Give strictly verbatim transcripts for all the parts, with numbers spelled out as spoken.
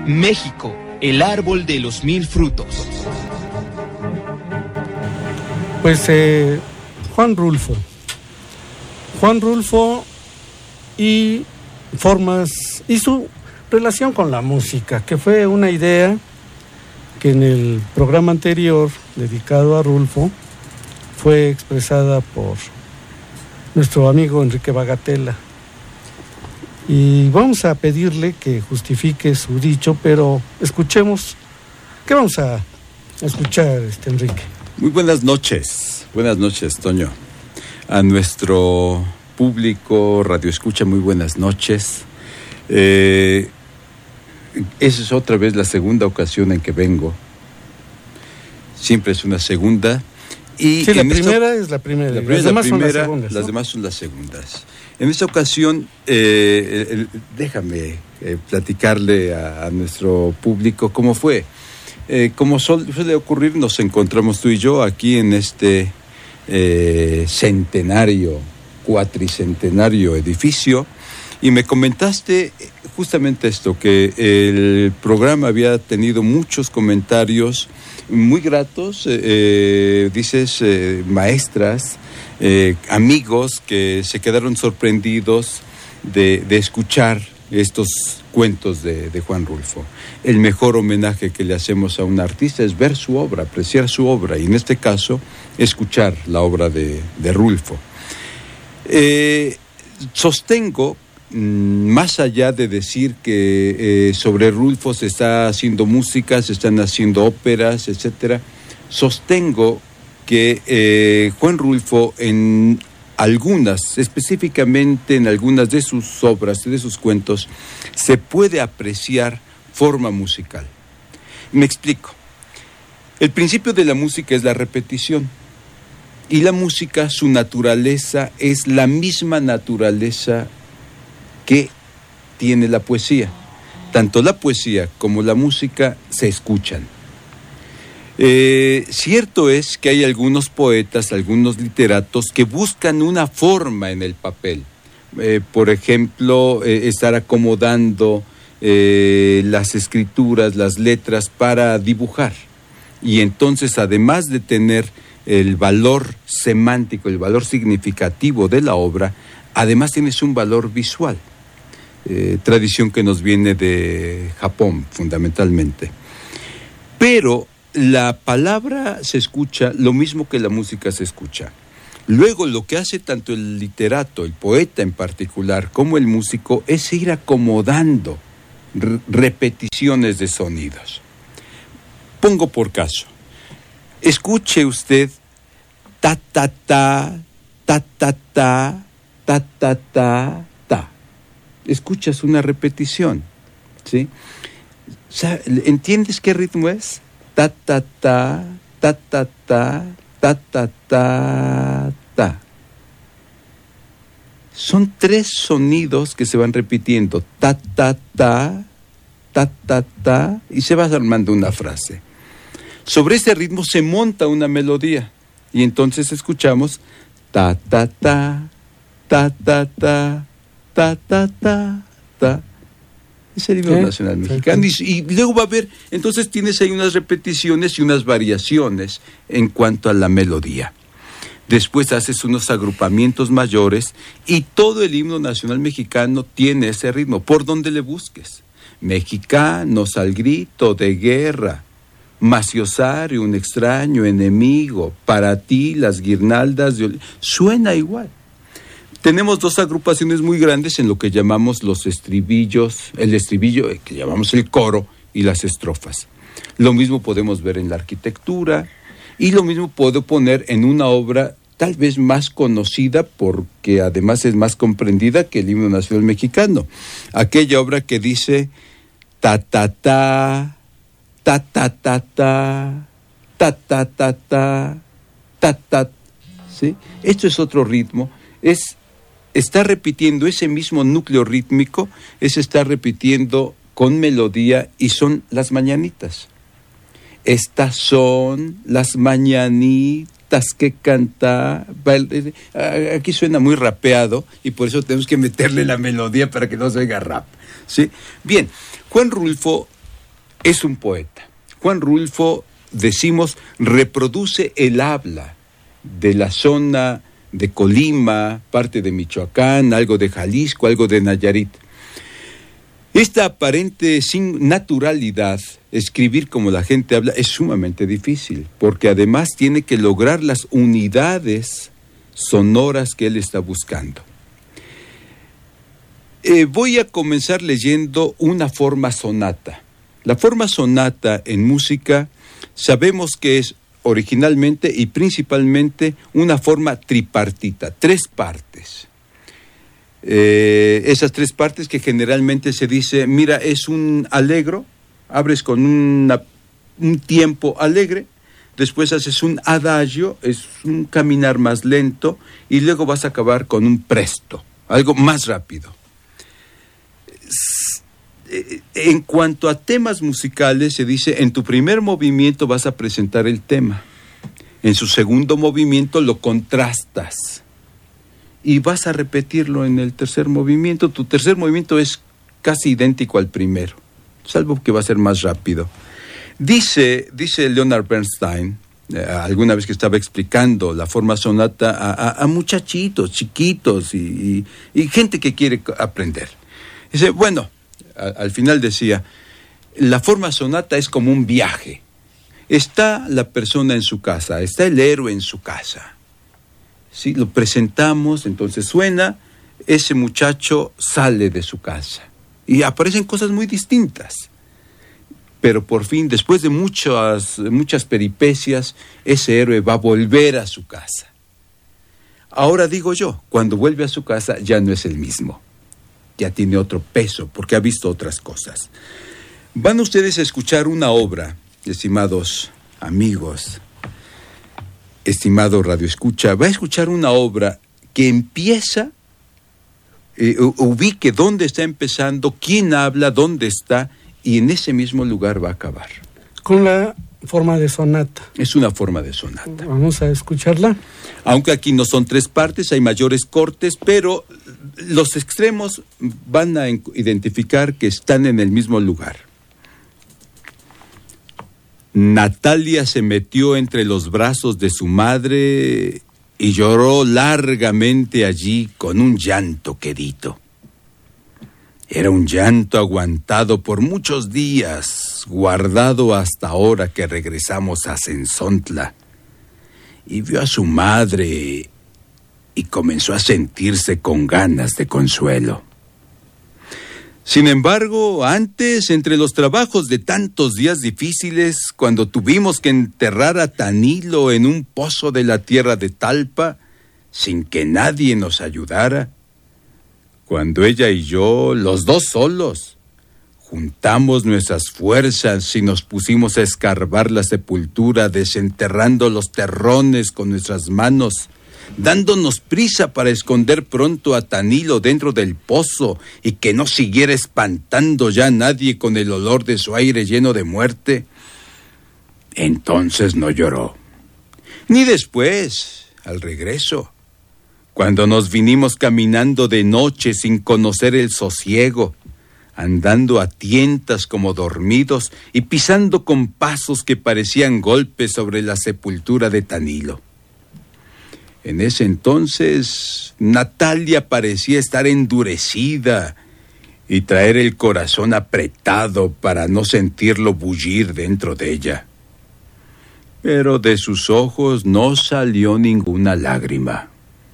México, el árbol de los mil frutos. Pues eh, Juan Rulfo. Juan Rulfo y formas y su relación con la música, que fue una idea que en el programa anterior dedicado a Rulfo fue expresada por nuestro amigo Enrique Bagatella. Y vamos a pedirle que justifique su dicho, pero escuchemos. ¿Qué vamos a escuchar, este Enrique? Muy buenas noches, buenas noches, Toño. A nuestro público Radio Escucha, muy buenas noches. Eh, esa es otra vez la segunda ocasión en que vengo. Siempre es una segunda. Y sí, la en primera esta, es la primera, la primera las demás la primera, son las segundas, ¿no? Las demás son las segundas. En esta ocasión, eh, el, déjame eh, platicarle a, a nuestro público cómo fue. Eh, como suele ocurrir, nos encontramos tú y yo aquí en este eh, centenario, cuatricentenario edificio, y me comentaste justamente esto, que el programa había tenido muchos comentarios muy gratos, eh, dices, eh, maestras, eh, amigos que se quedaron sorprendidos de, de escuchar estos cuentos de, de Juan Rulfo. El mejor homenaje que le hacemos a un artista es ver su obra, apreciar su obra, y en este caso, escuchar la obra de, de Rulfo. Eh, sostengo, más allá de decir que eh, sobre Rulfo se está haciendo música, se están haciendo óperas, etcétera, sostengo que eh, Juan Rulfo en algunas, específicamente en algunas de sus obras, de sus cuentos, se puede apreciar forma musical. Me explico. El principio de la música es la repetición, y la música, su naturaleza, es la misma naturaleza que tiene la poesía. Tanto la poesía como la música se escuchan. Eh, cierto es que hay algunos poetas, algunos literatos que buscan una forma en el papel. Eh, por ejemplo, eh, estar acomodando eh, las escrituras, las letras para dibujar. Y entonces, además de tener el valor semántico, el valor significativo de la obra, además tienes un valor visual. Eh, tradición que nos viene de Japón, fundamentalmente. Pero la palabra se escucha lo mismo que la música se escucha. Luego, lo que hace tanto el literato, el poeta en particular, como el músico, es ir acomodando r- repeticiones de sonidos. Pongo por caso. Escuche usted ta ta ta, ta ta ta, ta ta ta, ta. Escuchas una repetición, ¿sí? ¿Entiendes qué ritmo es? Ta ta ta, ta ta ta, ta ta ta, ta. Son tres sonidos que se van repitiendo, ta ta ta, ta ta ta, y se va armando una frase. Sobre ese ritmo se monta una melodía, y entonces escuchamos ta ta ta, ta ta ta, ta ta ta, ta. Es el himno ¿Eh? nacional mexicano. Y, y luego va a haber, entonces tienes ahí unas repeticiones y unas variaciones en cuanto a la melodía. Después haces unos agrupamientos mayores y todo el himno nacional mexicano tiene ese ritmo, por donde le busques. Mexicanos al grito de guerra, maciosario, un extraño enemigo, para ti las guirnaldas de ol... Suena igual. Tenemos dos agrupaciones muy grandes en lo que llamamos los estribillos, el estribillo que llamamos el coro y las estrofas. Lo mismo podemos ver en la arquitectura y lo mismo puedo poner en una obra tal vez más conocida porque además es más comprendida que el himno nacional mexicano. Aquella obra que dice ta ta ta, ta ta ta ta, ta ta ta ta, ta ta, ¿sí? Esto es otro ritmo, es está repitiendo ese mismo núcleo rítmico, es estar repitiendo con melodía y son las mañanitas. Estas son las mañanitas que canta. Aquí suena muy rapeado y por eso tenemos que meterle la melodía para que no se oiga rap, ¿sí? Bien, Juan Rulfo es un poeta. Juan Rulfo, decimos, reproduce el habla de la zona de Colima, parte de Michoacán, algo de Jalisco, algo de Nayarit. Esta aparente sin naturalidad, escribir como la gente habla, es sumamente difícil, porque además tiene que lograr las unidades sonoras que él está buscando. Eh, voy a comenzar leyendo una forma sonata. La forma sonata en música sabemos que es originalmente y principalmente una forma tripartita, tres partes. Eh, esas tres partes que generalmente se dice, mira, es un allegro, abres con una, un tiempo alegre, después haces un adagio, es un caminar más lento, y luego vas a acabar con un presto, algo más rápido. En cuanto a temas musicales, se dice, en tu primer movimiento vas a presentar el tema, en su segundo movimiento lo contrastas, y vas a repetirlo en el tercer movimiento. Tu tercer movimiento es casi idéntico al primero, salvo que va a ser más rápido. Dice, dice Leonard Bernstein, eh, alguna vez que estaba explicando la forma sonata a, a, a muchachitos, chiquitos y, y, y gente que quiere aprender. Dice, bueno, a, al final decía, la forma sonata es como un viaje. Está la persona en su casa, está el héroe en su casa. ¿Sí? Lo presentamos, entonces suena, ese muchacho sale de su casa y aparecen cosas muy distintas. Pero por fin, después de muchas, muchas peripecias, ese héroe va a volver a su casa. Ahora digo yo, cuando vuelve a su casa ya no es el mismo. Ya tiene otro peso, porque ha visto otras cosas. Van ustedes a escuchar una obra, estimados amigos, estimado radioescucha, va a escuchar una obra que empieza, eh, ubique dónde está empezando, quién habla, dónde está, y en ese mismo lugar va a acabar. Con la forma de sonata. Es una forma de sonata. Vamos a escucharla. Aunque aquí no son tres partes, hay mayores cortes, pero los extremos van a identificar que están en el mismo lugar. Natalia se metió entre los brazos de su madre y lloró largamente allí con un llanto quedito. Era un llanto aguantado por muchos días, guardado hasta ahora que regresamos a Cenzontla. Y vio a su madre y comenzó a sentirse con ganas de consuelo. Sin embargo, antes, entre los trabajos de tantos días difíciles, cuando tuvimos que enterrar a Tanilo en un pozo de la tierra de Talpa, sin que nadie nos ayudara, cuando ella y yo, los dos solos, juntamos nuestras fuerzas y nos pusimos a escarbar la sepultura, desenterrando los terrones con nuestras manos, dándonos prisa para esconder pronto a Tanilo dentro del pozo y que no siguiera espantando ya a nadie con el olor de su aire lleno de muerte, entonces no lloró. Ni después, al regreso, cuando nos vinimos caminando de noche sin conocer el sosiego, andando a tientas como dormidos y pisando con pasos que parecían golpes sobre la sepultura de Tanilo. En ese entonces, Natalia parecía estar endurecida y traer el corazón apretado para no sentirlo bullir dentro de ella. Pero de sus ojos no salió ninguna lágrima.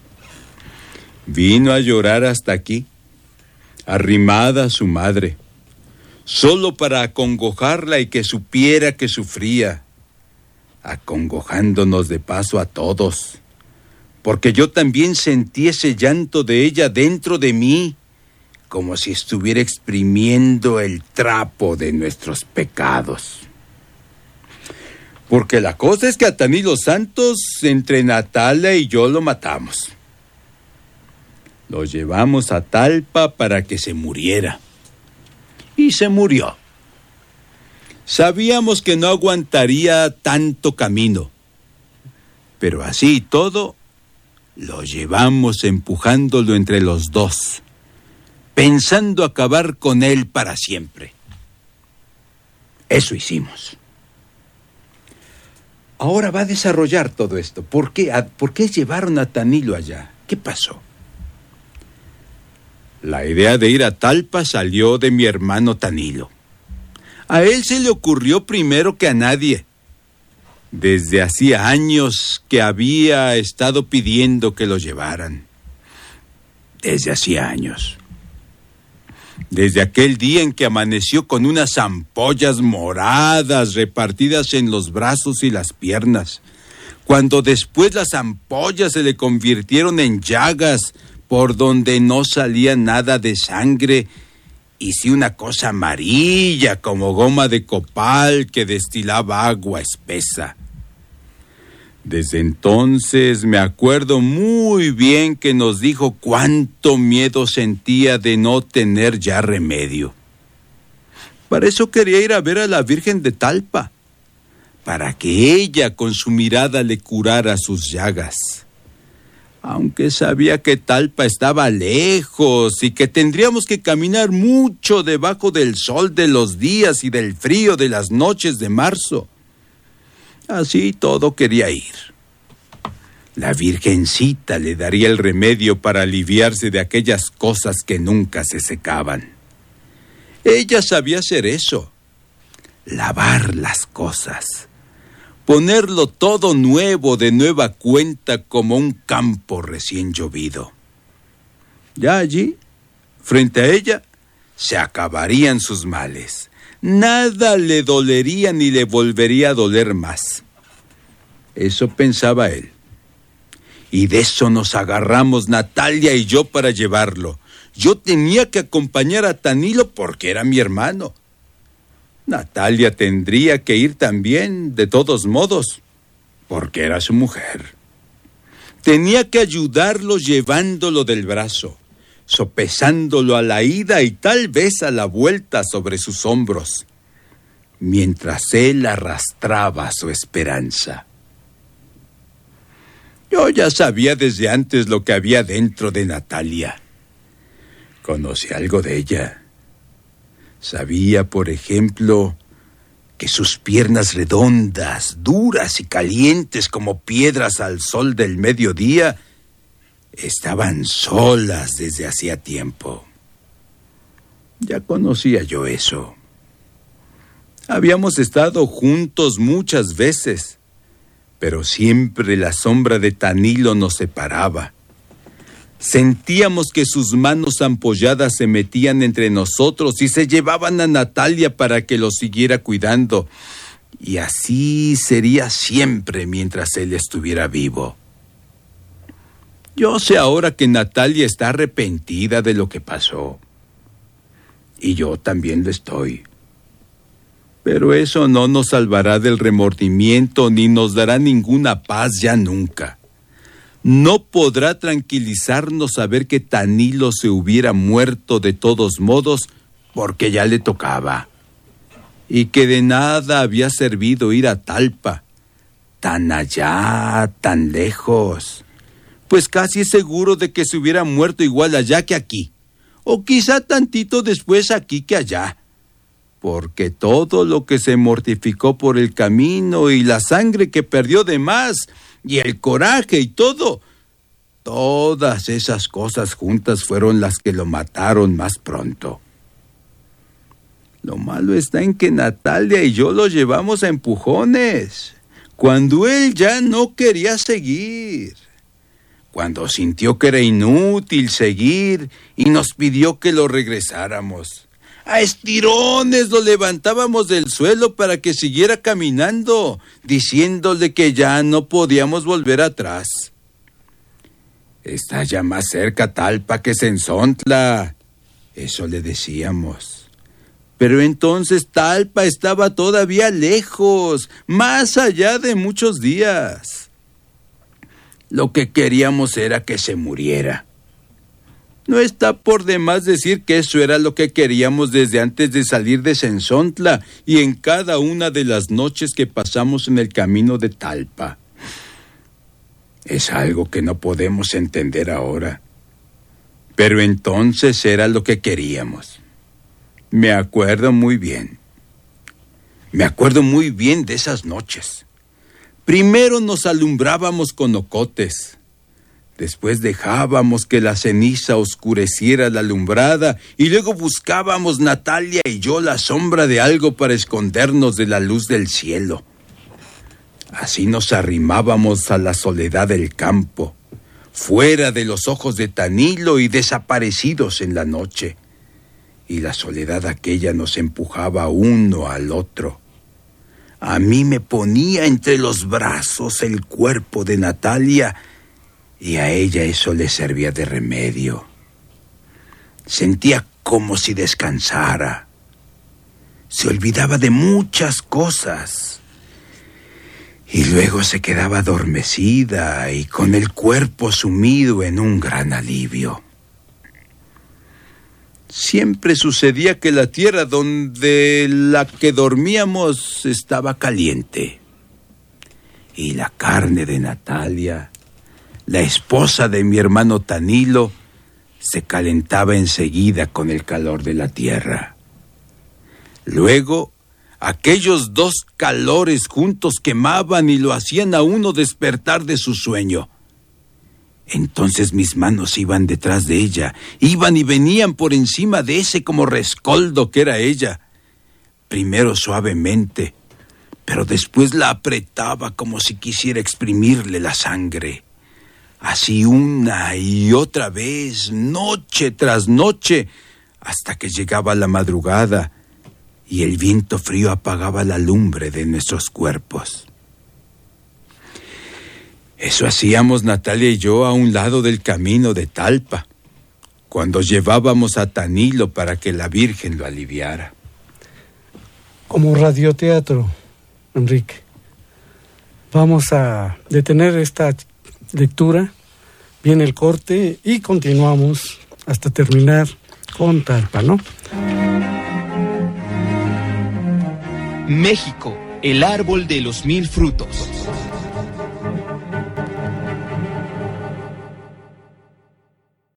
Vino a llorar hasta aquí, arrimada a su madre, solo para acongojarla y que supiera que sufría, acongojándonos de paso a todos, porque yo también sentí ese llanto de ella dentro de mí, como si estuviera exprimiendo el trapo de nuestros pecados. Porque la cosa es que a Tanilo Santos, entre Natalia y yo lo matamos. Lo llevamos a Talpa para que se muriera. Y se murió. Sabíamos que no aguantaría tanto camino. Pero así y todo, lo llevamos empujándolo entre los dos, pensando acabar con él para siempre. Eso hicimos. Ahora va a desarrollar todo esto. ¿Por qué? ¿Por qué llevaron a Tanilo allá? ¿Qué pasó? La idea de ir a Talpa salió de mi hermano Tanilo. A él se le ocurrió primero que a nadie. Desde hacía años que había estado pidiendo que lo llevaran. Desde hacía años. Desde aquel día en que amaneció con unas ampollas moradas repartidas en los brazos y las piernas, cuando después las ampollas se le convirtieron en llagas por donde no salía nada de sangre, y sí una cosa amarilla como goma de copal que destilaba agua espesa. Desde entonces me acuerdo muy bien que nos dijo cuánto miedo sentía de no tener ya remedio. Para eso quería ir a ver a la Virgen de Talpa, para que ella con su mirada le curara sus llagas. Aunque sabía que Talpa estaba lejos y que tendríamos que caminar mucho debajo del sol de los días y del frío de las noches de marzo. Así todo quería ir. La Virgencita le daría el remedio para aliviarse de aquellas cosas que nunca se secaban. Ella sabía hacer eso, lavar las cosas, ponerlo todo nuevo de nueva cuenta como un campo recién llovido. Ya allí, frente a ella, se acabarían sus males. Nada le dolería ni le volvería a doler más. Eso pensaba él. Y de eso nos agarramos Natalia y yo para llevarlo. Yo tenía que acompañar a Tanilo porque era mi hermano. Natalia tendría que ir también, de todos modos, porque era su mujer. Tenía que ayudarlo llevándolo del brazo, sopesándolo a la ida y tal vez a la vuelta sobre sus hombros, mientras él arrastraba su esperanza. Yo ya sabía desde antes lo que había dentro de Natalia. Conocí algo de ella. Sabía, por ejemplo, que sus piernas redondas, duras y calientes como piedras al sol del mediodía, estaban solas desde hacía tiempo. Ya conocía yo eso. Habíamos estado juntos muchas veces, pero siempre la sombra de Tanilo nos separaba. Sentíamos que sus manos ampolladas se metían entre nosotros y se llevaban a Natalia para que lo siguiera cuidando. Y así sería siempre mientras él estuviera vivo. Yo sé ahora que Natalia está arrepentida de lo que pasó. Y yo también lo estoy. Pero eso no nos salvará del remordimiento ni nos dará ninguna paz ya nunca. No podrá tranquilizarnos saber que Tanilo se hubiera muerto de todos modos porque ya le tocaba. Y que de nada había servido ir a Talpa, tan allá, tan lejos. Pues casi es seguro de que se hubiera muerto igual allá que aquí. O quizá tantito después aquí que allá. Porque todo lo que se mortificó por el camino y la sangre que perdió de más, y el coraje y todo, todas esas cosas juntas fueron las que lo mataron más pronto. Lo malo está en que Natalia y yo lo llevamos a empujones, cuando él ya no quería seguir. Cuando sintió que era inútil seguir y nos pidió que lo regresáramos. A estirones lo levantábamos del suelo para que siguiera caminando, diciéndole que ya no podíamos volver atrás. Está ya más cerca Talpa que Sensontla, eso le decíamos. Pero entonces Talpa estaba todavía lejos, más allá de muchos días. Lo que queríamos era que se muriera. No está por demás decir que eso era lo que queríamos desde antes de salir de Sensontla y en cada una de las noches que pasamos en el camino de Talpa. Es algo que no podemos entender ahora. Pero entonces era lo que queríamos. Me acuerdo muy bien. Me acuerdo muy bien de esas noches. Primero nos alumbrábamos con ocotes. Después dejábamos que la ceniza oscureciera la alumbrada y luego buscábamos Natalia y yo la sombra de algo para escondernos de la luz del cielo. Así nos arrimábamos a la soledad del campo, fuera de los ojos de Tanilo y desaparecidos en la noche. Y la soledad aquella nos empujaba uno al otro. A mí me ponía entre los brazos el cuerpo de Natalia y a ella eso le servía de remedio. Sentía como si descansara. Se olvidaba de muchas cosas. Y luego se quedaba adormecida y con el cuerpo sumido en un gran alivio. Siempre sucedía que la tierra donde la que dormíamos estaba caliente. Y la carne de Natalia, la esposa de mi hermano Tanilo, se calentaba enseguida con el calor de la tierra. Luego, aquellos dos calores juntos quemaban y lo hacían a uno despertar de su sueño. Entonces mis manos iban detrás de ella, iban y venían por encima de ese como rescoldo que era ella. Primero suavemente, pero después la apretaba como si quisiera exprimirle la sangre. Así una y otra vez, noche tras noche, hasta que llegaba la madrugada y el viento frío apagaba la lumbre de nuestros cuerpos. Eso hacíamos Natalia y yo a un lado del camino de Talpa, cuando llevábamos a Tanilo para que la Virgen lo aliviara. Como radioteatro, Enrique. Vamos a detener esta lectura, viene el corte y continuamos hasta terminar con Talpa, ¿no? México, el árbol de los mil frutos.